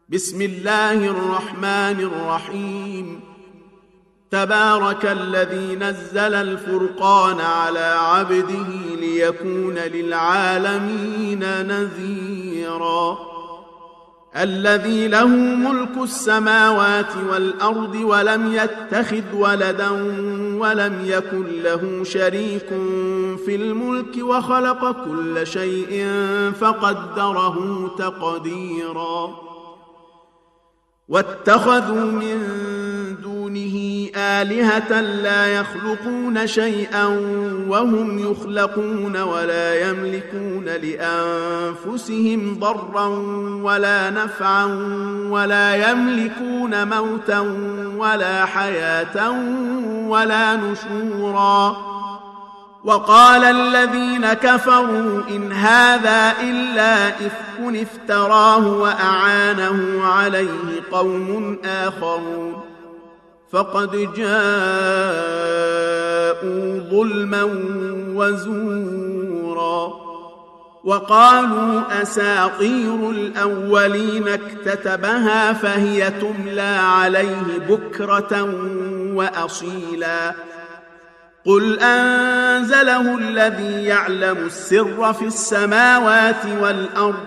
بسم الله الرحمن الرحيم. تبارك الذي نزل الفرقان على عبده ليكون للعالمين نذيرا. الذي له ملك السماوات والأرض ولم يتخذ ولدا ولم يكن له شريك في الملك وخلق كل شيء فقدره تقديرا. واتخذوا من دونه آلهة لا يخلقون شيئا وهم يخلقون ولا يملكون لأنفسهم ضرا ولا نفعا ولا يملكون موتا ولا حياة ولا نشورا. وقال الذين كفروا إن هذا إلا إفك افتراه وأعانه عليه قوم آخرون فقد جاءوا ظلما وزورا. وقالوا أساطير الأولين اكتتبها فهي تملى عليه بكرة وأصيلا. قل أنزله الذي يعلم السر في السماوات والأرض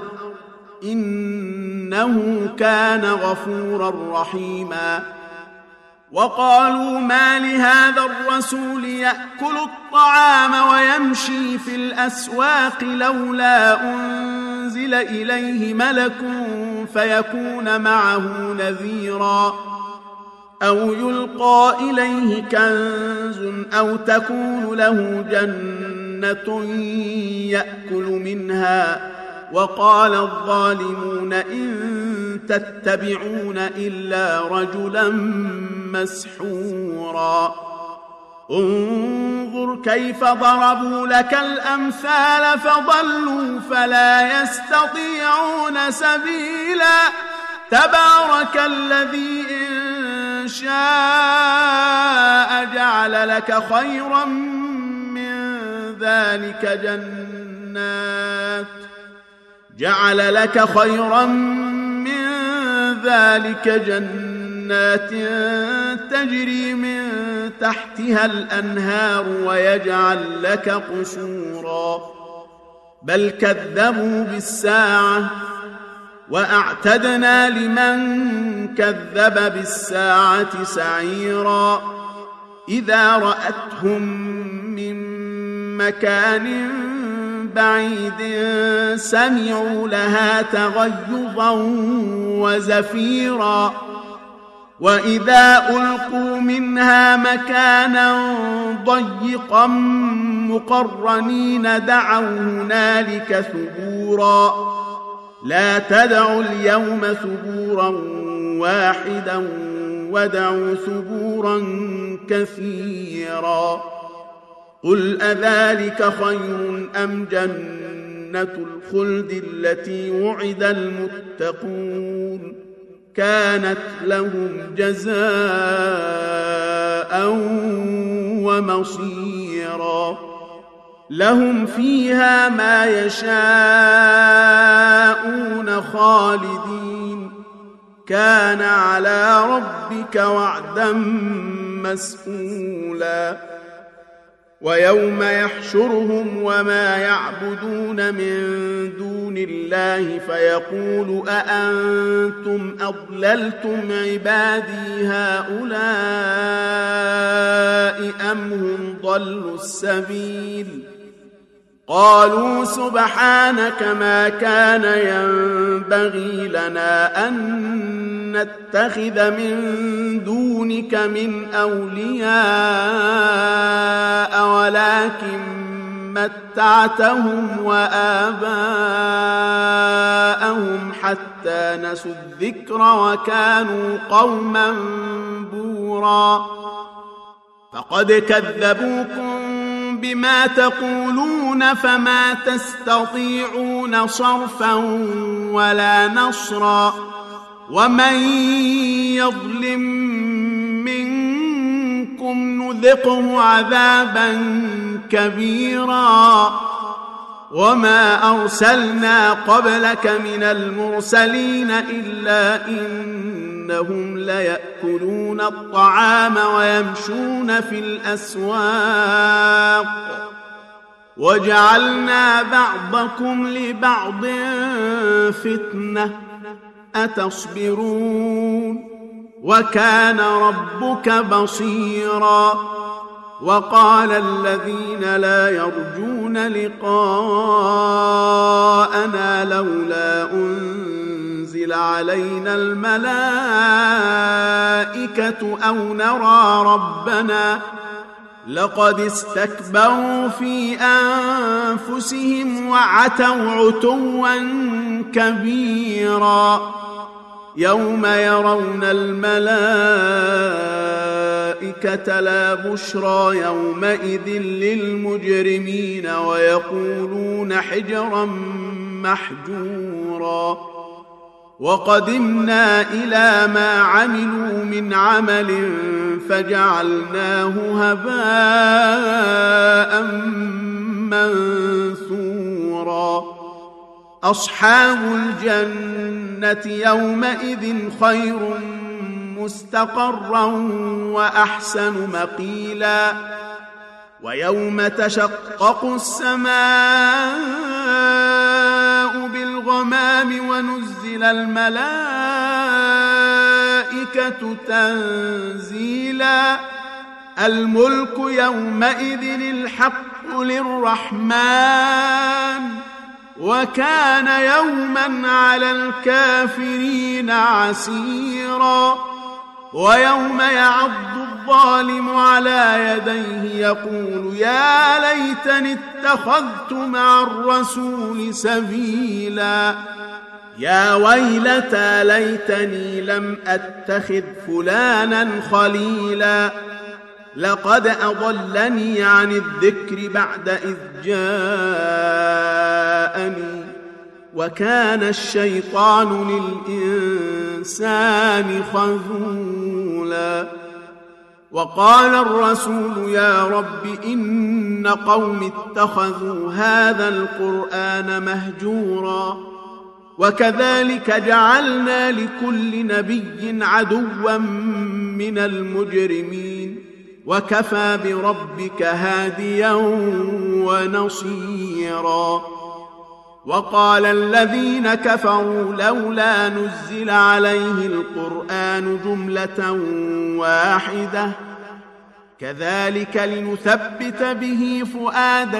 إنه كان غفورا رحيما. وقالوا ما لهذا الرسول يأكل الطعام ويمشي في الأسواق لولا أنزل إليه ملك فيكون معه نذيرا أو يلقى إليه كنز أو تكون له جنة يأكل منها. وقال الظالمون إن تتبعون إلا رجلا مسحورا. انظر كيف ضربوا لك الأمثال فضلوا فلا يستطيعون سبيلا. تبارك الذي إن شاء جعل لك خيرا من ذلك جنات تجري من تحتها الأنهار ويجعل لك قصورا. بل كذبوا بالساعة وأعتدنا لمن كذب بالساعة سعيرا. إذا رأتهم من مكان بعيد سمعوا لها تغيظا وزفيرا. وإذا ألقوا منها مكانا ضيقا مقرنين دعوا هنالك ثبورا. لا تدعوا اليوم ثبورا واحدا ودعوا ثبورا كثيرا. قل أذلك خير أم جنة الخلد التي وعد المتقون كانت لهم جزاء ومصيرا. لهم فيها ما يشاءون خالدين كان على ربك وعدا مسئولا. ويوم يحشرهم وما يعبدون من دون الله فيقول أأنتم أضللتم عبادي هؤلاء أم هم ضلوا السبيل. قالوا سبحانك ما كان ينبغي لنا أن نتخذ من دونك من أولياء ولكن متعتهم وآباءهم حتى نسوا الذكر وكانوا قوما بورا. فقد كذبوكم بما تقولون فما تستطيعون صرفا ولا نصرا. ومن يظلم منكم نذقه عذابا كبيرا. وما أرسلنا قبلك من المرسلين إلا إنهم ليأكلون الطعام ويمشون في الأسواق وجعلنا بعضكم لبعض فتنة أتصبرون وكان ربك بصيرا. وقال الذين لا يرجون لقاءنا لولا أنزل علينا الملائكة أو نرى ربنا لقد استكبروا في أنفسهم وعتوا عتوا كبيرا. يوم يرون الملائكة لا بشرى يومئذ للمجرمين ويقولون حجرا محجورا. وقدمنا إلى ما عملوا من عمل فجعلناه هباء منثورا. أصحاب الجنة يومئذ خير مستقرا وأحسن مقيلا. ويوم تشقق السماء بالغمام ونزل الملائكة تنزيلا. الملك يومئذ الحق للرحمن وكان يوما على الكافرين عسيرا. ويوم يعض الظالم على يديه يقول يا ليتني اتخذت مع الرسول سبيلا. يا ويلتى ليتني لم أتخذ فلانا خليلا لقد أضلني عن الذكر بعد إذ جاءني وكان الشيطان للإنسان خذولا. وقال الرسول يا رب إن قوم اتخذوا هذا القرآن مهجورا. وكذلك جعلنا لكل نبي عدوا من المجرمين وكفى بربك هاديا ونصيرا. وقال الذين كفروا لولا نزل عليه القرآن جملة واحدة كذلك لنثبت به فؤادك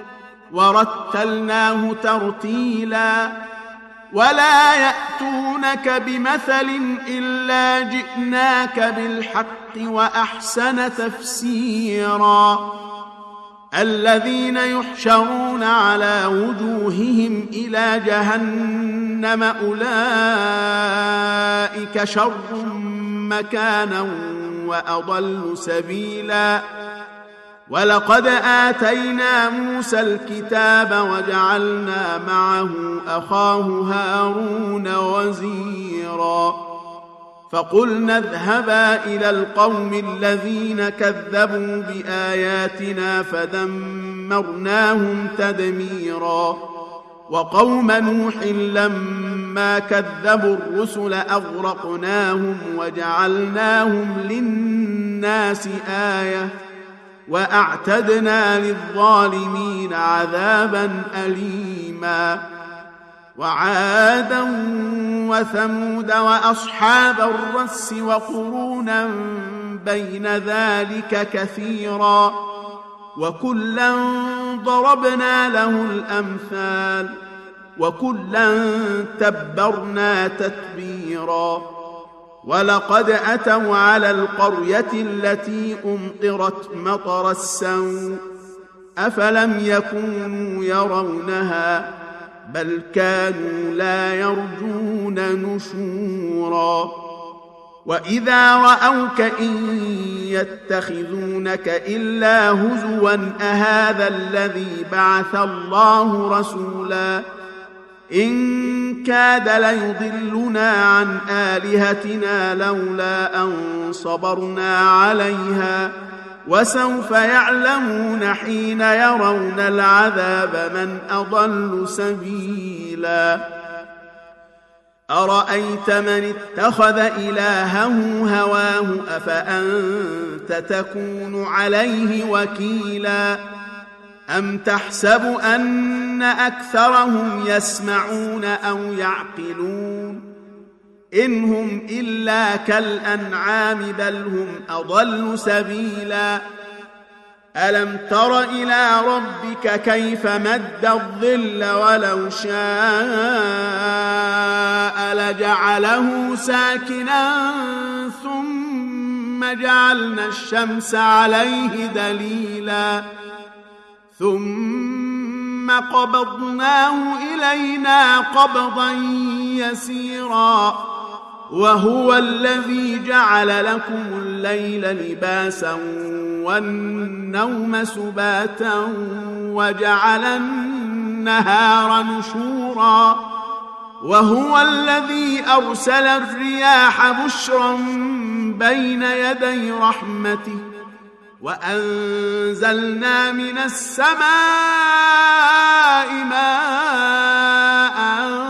ورتلناه ترتيلا. ولا يأتونك بمثل إلا جئناك بالحق وأحسن تفسيرا. الذين يحشرون على وجوههم إلى جهنم أولئك شر مكانا وأضل سبيلا. ولقد آتينا موسى الكتاب وجعلنا معه أخاه هارون وزيرا. فقلنا اذهبا إلى القوم الذين كذبوا بآياتنا فدمرناهم تدميرا. وقوم نوح لما كذبوا الرسل أغرقناهم وجعلناهم للناس آية وأعتدنا للظالمين عذابا أليما. وعادا وثمود وأصحاب الرس وقرونا بين ذلك كثيرا وكلا ضربنا له الأمثال وكلا تبرنا تتبيرا. ولقد أتوا على القرية التي أمطرت مطر السوء أفلم يكونوا يرونها بل كانوا لا يرجون نشورا. وإذا رأوك إن يتخذونك إلا هزوا أهذا الذي بعث الله رسولا إن كاد ليضلنا عن آلهتنا لولا أن صبرنا عليها وسوف يعلمون حين يرون العذاب من أضل سبيلا أرأيت من اتخذ إلهه هواه أفأنت تكون عليه وكيلا أم تحسب أن أكثرهم يسمعون أو يعقلون إن هم إلا كالأنعام بل هم أضل سبيلا ألم تر إلى ربك كيف مد الظل ولو شاء لجعله ساكنا ثم جعلنا الشمس عليه دليلا ثم قبضناه إلينا قبضا يسيرا وهو الذي جعل لكم الليل لباسا والنوم سباتا وجعل النهار نشورا وهو الذي أرسل الرياح بشرا بين يدي رحمته وأنزلنا من السماء ماء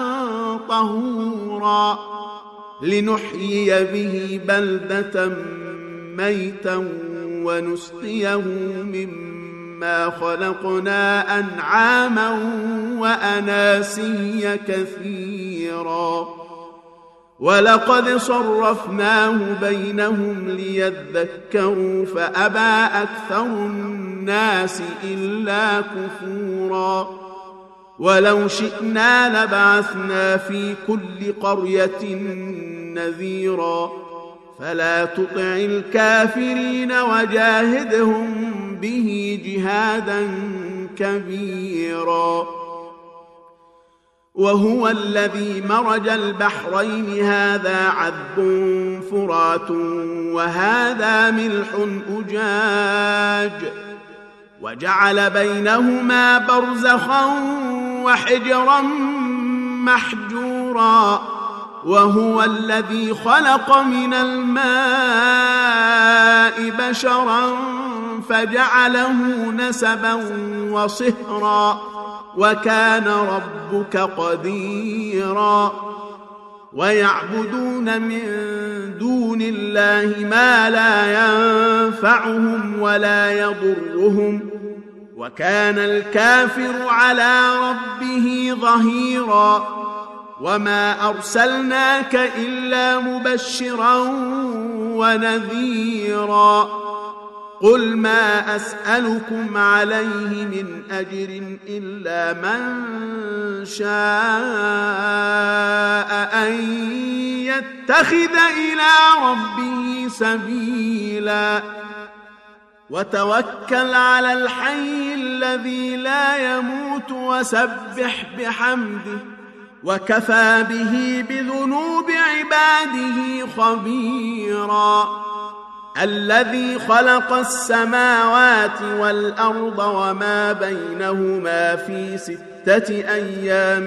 طهورا لنحيي به بلدة ميتا ونسقيه مما خلقنا أنعاما وأناسيا كثيرا ولقد صرفناه بينهم ليذكروا فأبى أكثر الناس إلا كفورا ولو شئنا لبعثنا في كل قرية نذيرا فلا تطع الكافرين وجاهدهم به جهادا كبيرا وهو الذي مرج البحرين هذا عذب فرات وهذا ملح أجاج وجعل بينهما برزخا وحجرا محجورا وهو الذي خلق من الماء بشرا فجعله نسبا وصهرا وكان ربك قديرا ويعبدون من دون الله ما لا ينفعهم ولا يضرهم وكان الكافر على ربه ظهيرا وما أرسلناك إلا مبشرا ونذيرا قل ما أسألكم عليه من أجر إلا من شاء أن يتخذ إلى ربه سبيلا وتوكل على الحي الذي لا يموت وسبح بحمده وكفى به بذنوب عباده خبيرا الذي خلق السماوات والأرض وما بينهما في 6 أيام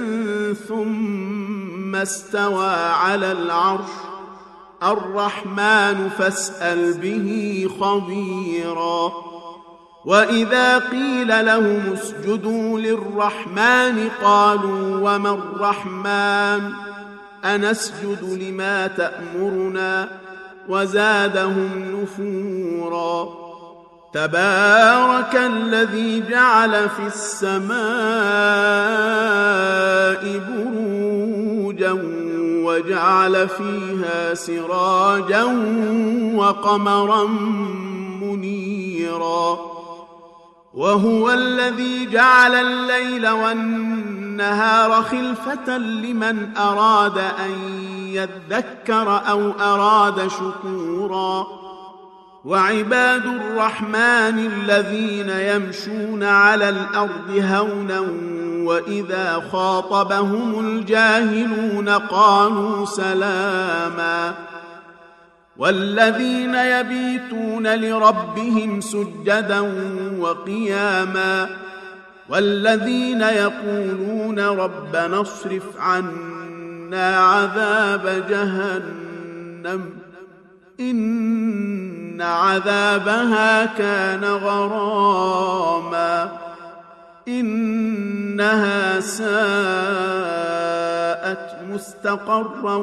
ثم استوى على العرش الرحمن فاسأل به خبيرا وإذا قيل لهم اسجدوا للرحمن قالوا وما الرحمن أنسجد لما تأمرنا وزادهم نفورا تبارك الذي جعل في السماء بروجا وجعل فيها سراجا وقمرا منيرا وهو الذي جعل الليل والنهار خلفة لمن أراد أن يذكر أو أراد شكورا وعباد الرحمن الذين يمشون على الأرض هونا وإذا خاطبهم الجاهلون قالوا سلاما والذين يبيتون لربهم سجدا وقياما والذين يقولون ربنا اصرف عنا عذاب جهنم إن إن عذابها كان غراما إنها ساءت مستقرا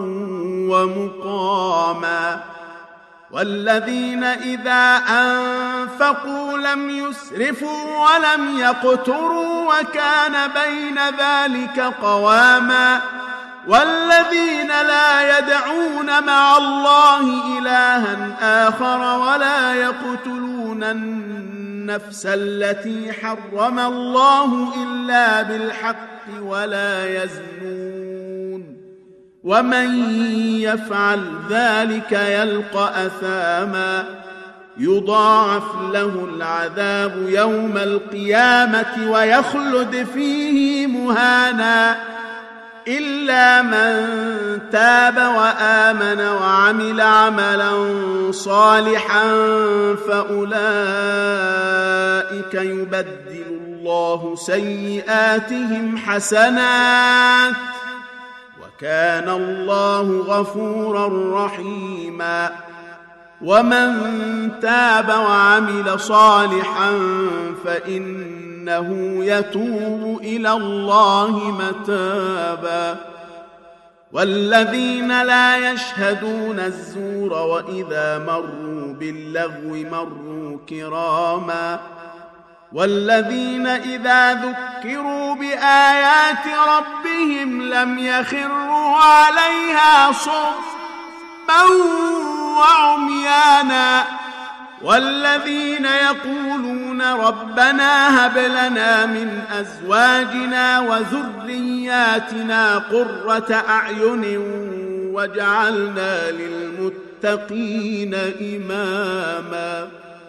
ومقاما والذين إذا أنفقوا لم يسرفوا ولم يقتروا وكان بين ذلك قواما والذين لا يدعون مع الله إلها آخر ولا يقتلون النفس التي حرم الله إلا بالحق ولا يزنون ومن يفعل ذلك يلقى أثاما يضاعف له العذاب يوم القيامة ويخلد فيه مهانا إلا من تاب وآمن وعمل عملا صالحا فأولئك يبدل الله سيئاتهم حسنات وكان الله غفورا رحيما ومن تاب وعمل صالحا فإنه يتوب إلى الله متابا والذين لا يشهدون الزور وإذا مروا باللغو مروا كراما والذين إذا ذكروا بآيات ربهم لم يخروا عليها صما وعميانا والذين يقولون ربنا هب لنا من أزواجنا وذرياتنا قرة أعين واجعلنا للمتقين إماما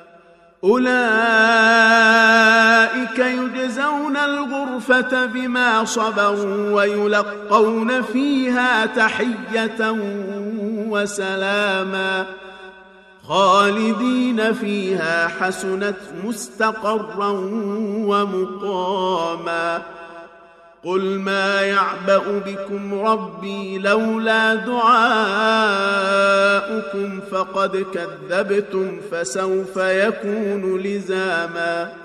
أولئك يجزون الغرفة بما صبروا ويلقون فيها تحية وسلاما خالدين فيها حسنت مستقرا ومقاما قل ما يعبأ بكم ربي لولا دعاؤكم فقد كذبتم فسوف يكون لزاما